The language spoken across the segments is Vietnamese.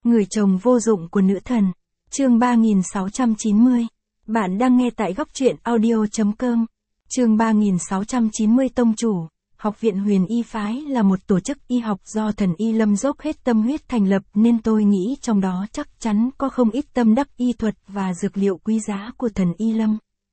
Người chồng vô dụng của nữ thần. Chương 3690. Bạn đang nghe tại góc truyện audio.com. Chương 3690 Tông chủ. Học viện Huyền Y Phái là một tổ chức y học do thần Y Lâm dốc hết tâm huyết thành lập, nên tôi nghĩ trong đó chắc chắn có không ít tâm đắc y thuật và dược liệu quý giá của thần Y Lâm.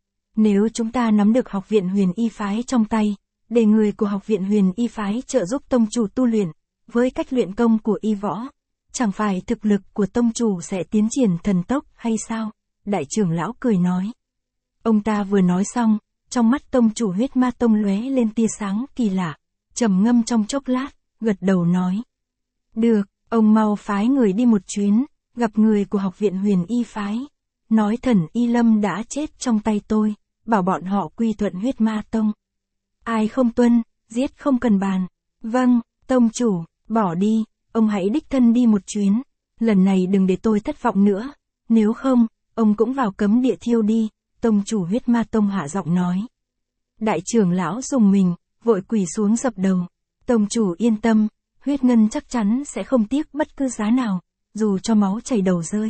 Nếu chúng ta nắm được Học viện Huyền Y Phái trong tay, để người của Học viện Huyền Y Phái trợ giúp tông chủ tu luyện, với cách luyện công của y võ, chẳng phải thực lực của tông chủ sẽ tiến triển thần tốc hay sao? Đại trưởng lão cười nói. Ông ta vừa nói xong, trong mắt tông chủ Huyết Ma Tông lóe lên tia sáng kỳ lạ, trầm ngâm trong chốc lát, gật đầu nói. Được, ông mau phái người đi một chuyến, gặp người của Học viện Huyền Y Phái. Nói thần Y Lâm đã chết trong tay tôi, bảo bọn họ quy thuận Huyết Ma Tông. Ai không tuân, giết không cần bàn. Vâng, tông chủ, bỏ đi, ông hãy đích thân đi một chuyến. Lần này đừng để tôi thất vọng nữa, nếu không, ông cũng vào cấm địa thiêu đi. Tông chủ Huyết Ma Tông hạ giọng nói. Đại trưởng lão rùng mình, vội quỳ xuống dập đầu. Tông chủ yên tâm, huyết ngân chắc chắn sẽ không tiếc bất cứ giá nào, dù cho máu chảy đầu rơi.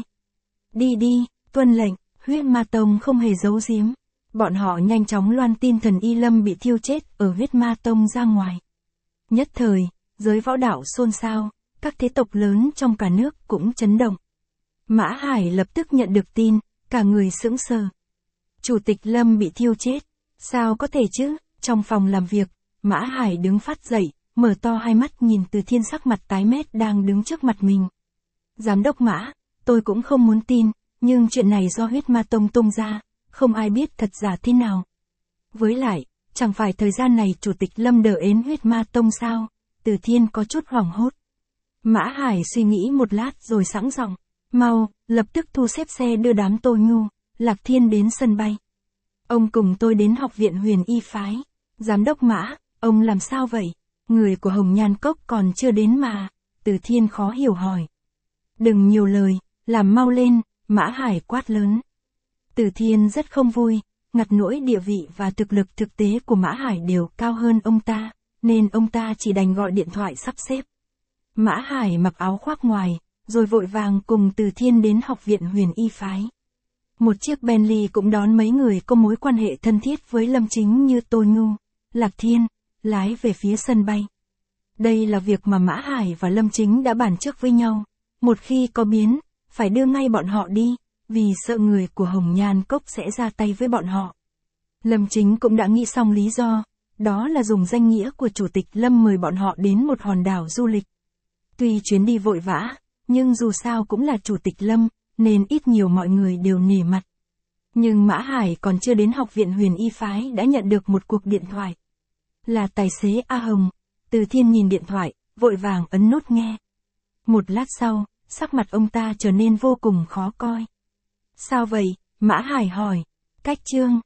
Đi đi, tuân lệnh. Huyết Ma Tông không hề giấu giếm. Bọn họ nhanh chóng loan tin thần Y Lâm bị thiêu chết ở Huyết Ma Tông ra ngoài. Nhất thời, giới võ đạo xôn xao, các thế tộc lớn trong cả nước cũng chấn động. Mã Hải lập tức nhận được tin, cả người sững sờ. Chủ tịch Lâm bị thiêu chết, sao có thể chứ? Trong phòng làm việc, Mã Hải đứng phát dậy, mở to hai mắt nhìn Từ Thiên sắc mặt tái mét đang đứng trước mặt mình. Giám đốc Mã, tôi cũng không muốn tin, nhưng chuyện này do Huyết Ma Tông tung ra, không ai biết thật giả thế nào. Với lại, chẳng phải thời gian này Chủ tịch Lâm đỡ ến Huyết Ma Tông sao? Từ Thiên có chút hoảng hốt. Mã Hải suy nghĩ một lát rồi sẵn giọng. Mau, lập tức thu xếp xe đưa đám Tô Nhu, Lạc Thiên đến sân bay. Ông cùng tôi đến Học viện Huyền Y Phái. Giám đốc Mã, ông làm sao vậy? Người của Hồng Nhan Cốc còn chưa đến mà. Từ Thiên khó hiểu hỏi. Đừng nhiều lời, làm mau lên, Mã Hải quát lớn. Từ Thiên rất không vui, ngặt nỗi địa vị và thực lực thực tế của Mã Hải đều cao hơn ông ta, nên ông ta chỉ đành gọi điện thoại sắp xếp. Mã Hải mặc áo khoác ngoài, rồi vội vàng cùng Từ Thiên đến Học viện Huyền Y Phái. Một chiếc Bentley cũng đón mấy người có mối quan hệ thân thiết với Lâm Chính như Tô Nhu, Lạc Thiên, lái về phía sân bay. Đây là việc mà Mã Hải và Lâm Chính đã bàn trước với nhau, một khi có biến, phải đưa ngay bọn họ đi, vì sợ người của Hồng Nhan Cốc sẽ ra tay với bọn họ. Lâm Chính cũng đã nghĩ xong lý do, đó là dùng danh nghĩa của Chủ tịch Lâm mời bọn họ đến một hòn đảo du lịch. Tuy chuyến đi vội vã, nhưng dù sao cũng là Chủ tịch Lâm, nên ít nhiều mọi người đều nể mặt. Nhưng Mã Hải còn chưa đến Học viện Huyền Y Phái đã nhận được một cuộc điện thoại. Là tài xế A Hồng. Từ Thiên nhìn điện thoại, vội vàng ấn nút nghe. Một lát sau, sắc mặt ông ta trở nên vô cùng khó coi. Sao vậy? Mã Hải hỏi. Cách Trương,